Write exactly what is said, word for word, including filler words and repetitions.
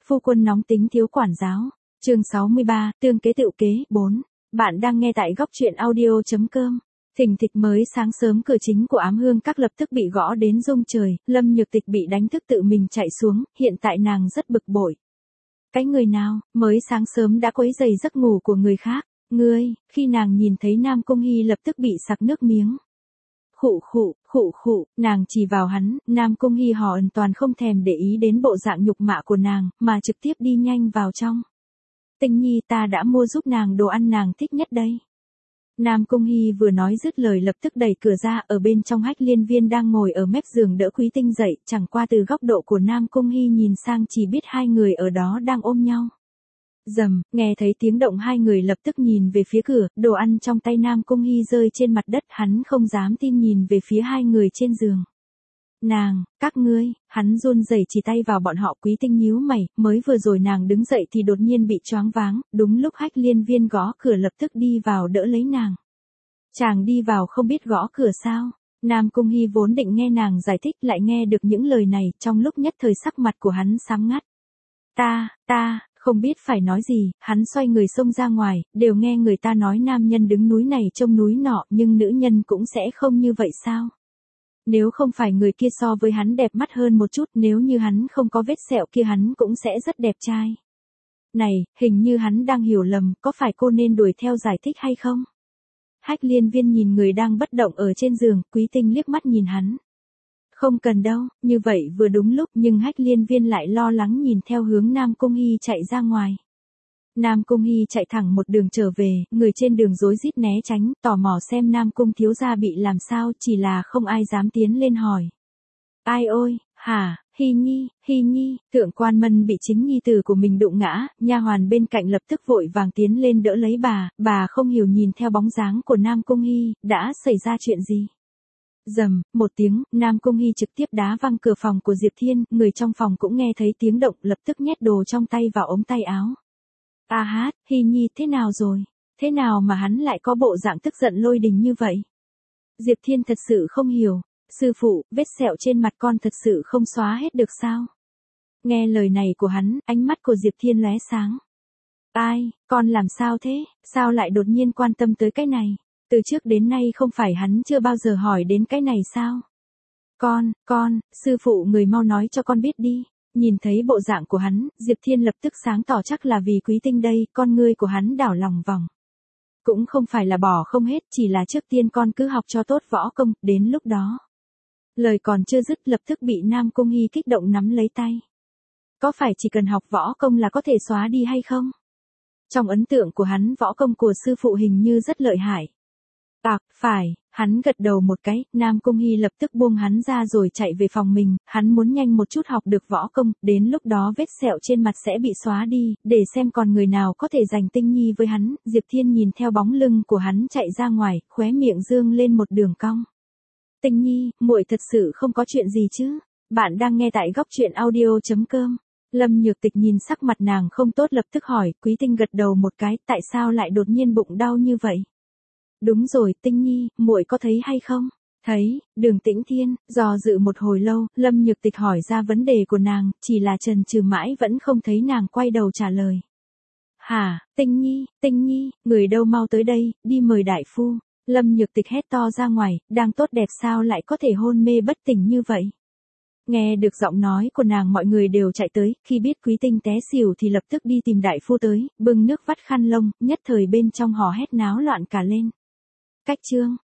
Phu quân nóng tính thiếu quản giáo. Chương sáu mươi ba, tương kế tựu kế. bốn. Bạn đang nghe tại góc truyện audio chấm com. Thình thịch mới sáng sớm cửa chính của Ám Hương Các lập tức bị gõ đến rung trời, Lâm Nhược Tịch bị đánh thức tự mình chạy xuống, hiện tại nàng rất bực bội. Cái người nào, mới sáng sớm đã quấy rầy giấc ngủ của người khác, ngươi, khi nàng nhìn thấy Nam Cung Hy lập tức bị sặc nước miếng. Khụ khụ, khụ khụ, nàng chỉ vào hắn, Nam Cung Hy hoàn toàn không thèm để ý đến bộ dạng nhục mạ của nàng, mà trực tiếp đi nhanh vào trong. Tình nhi, ta đã mua giúp nàng đồ ăn nàng thích nhất đây. Nam Cung Hy vừa nói dứt lời lập tức đẩy cửa ra, ở bên trong Hách Liên Viên đang ngồi ở mép giường đỡ Quý Tinh dậy, chẳng qua từ góc độ của Nam Cung Hy nhìn sang chỉ biết hai người ở đó đang ôm nhau. Rầm, nghe thấy tiếng động hai người lập tức nhìn về phía cửa, đồ ăn trong tay Nam Cung Hy rơi trên mặt đất, hắn không dám tin nhìn về phía hai người trên giường. Nàng, các ngươi, hắn run rẩy chỉ tay vào bọn họ. Quý Tinh nhíu mày, mới vừa rồi nàng đứng dậy thì đột nhiên bị choáng váng, đúng lúc Hách Liên Viên gõ cửa lập tức đi vào đỡ lấy nàng. Chàng đi vào không biết gõ cửa sao? Nam Cung Hy vốn định nghe nàng giải thích lại nghe được những lời này, trong lúc nhất thời sắc mặt của hắn xám ngắt. Ta, ta, không biết phải nói gì, hắn xoay người xông ra ngoài, đều nghe người ta nói nam nhân đứng núi này trông núi nọ, nhưng nữ nhân cũng sẽ không như vậy sao? Nếu không phải người kia so với hắn đẹp mắt hơn một chút, nếu như hắn không có vết sẹo kia hắn cũng sẽ rất đẹp trai. Này, hình như hắn đang hiểu lầm, có phải cô nên đuổi theo giải thích hay không? Hách Liên Viên nhìn người đang bất động ở trên giường, Quý Tinh liếc mắt nhìn hắn. Không cần đâu, như vậy vừa đúng lúc, nhưng Hách Liên Viên lại lo lắng nhìn theo hướng Nam Cung Hy chạy ra ngoài. Nam Cung Hy chạy thẳng một đường trở về, người trên đường rối rít né tránh, tò mò xem Nam Cung thiếu gia bị làm sao, chỉ là không ai dám tiến lên hỏi. Ai ôi, hả, Hy Nhi, Hy Nhi, Thượng Quan Mân bị chính nhi tử của mình đụng ngã, nha hoàn bên cạnh lập tức vội vàng tiến lên đỡ lấy bà, bà không hiểu nhìn theo bóng dáng của Nam Cung Hy, đã xảy ra chuyện gì? Rầm, một tiếng, Nam Cung Hy trực tiếp đá văng cửa phòng của Diệp Thiên, người trong phòng cũng nghe thấy tiếng động, lập tức nhét đồ trong tay vào ống tay áo. A hát, Hy Nhi thế nào rồi? Thế nào mà hắn lại có bộ dạng tức giận lôi đình như vậy? Diệp Thiên thật sự không hiểu. Sư phụ, vết sẹo trên mặt con thật sự không xóa hết được sao? Nghe lời này của hắn, ánh mắt của Diệp Thiên lóe sáng. Ai, con làm sao thế? Sao lại đột nhiên quan tâm tới cái này? Từ trước đến nay không phải hắn chưa bao giờ hỏi đến cái này sao? Con, con, sư phụ người mau nói cho con biết đi. Nhìn thấy bộ dạng của hắn, Diệp Thiên lập tức sáng tỏ chắc là vì Quý Tinh đây, con ngươi của hắn đảo lòng vòng. Cũng không phải là bỏ không hết, chỉ là trước tiên con cứ học cho tốt võ công, đến lúc đó. Lời còn chưa dứt lập tức bị Nam Cung Hy kích động nắm lấy tay. Có phải chỉ cần học võ công là có thể xóa đi hay không? Trong ấn tượng của hắn võ công của sư phụ hình như rất lợi hại. À, phải, hắn gật đầu một cái, Nam Cung Hy lập tức buông hắn ra rồi chạy về phòng mình, hắn muốn nhanh một chút học được võ công, đến lúc đó vết sẹo trên mặt sẽ bị xóa đi, để xem còn người nào có thể giành Tinh Nhi với hắn. Diệp Thiên nhìn theo bóng lưng của hắn chạy ra ngoài, khóe miệng dương lên một đường cong. Tinh Nhi, muội thật sự không có chuyện gì chứ? Bạn đang nghe tại góc truyện audio chấm com. Lâm Nhược Tịch nhìn sắc mặt nàng không tốt lập tức hỏi, Quý Tinh gật đầu một cái, tại sao lại đột nhiên bụng đau như vậy? Đúng rồi, Tinh Nhi, muội có thấy hay không? Thấy, Đường Tĩnh Thiên, do dự một hồi lâu, Lâm Nhược Tịch hỏi ra vấn đề của nàng, chỉ là chần chừ mãi vẫn không thấy nàng quay đầu trả lời. Hả, Tinh Nhi, Tinh Nhi, người đâu mau tới đây, đi mời đại phu. Lâm Nhược Tịch hét to ra ngoài, đang tốt đẹp sao lại có thể hôn mê bất tỉnh như vậy? Nghe được giọng nói của nàng mọi người đều chạy tới, khi biết Quý Tinh té xỉu thì lập tức đi tìm đại phu tới, bưng nước vắt khăn lông, nhất thời bên trong hò hét náo loạn cả lên. Cách chương,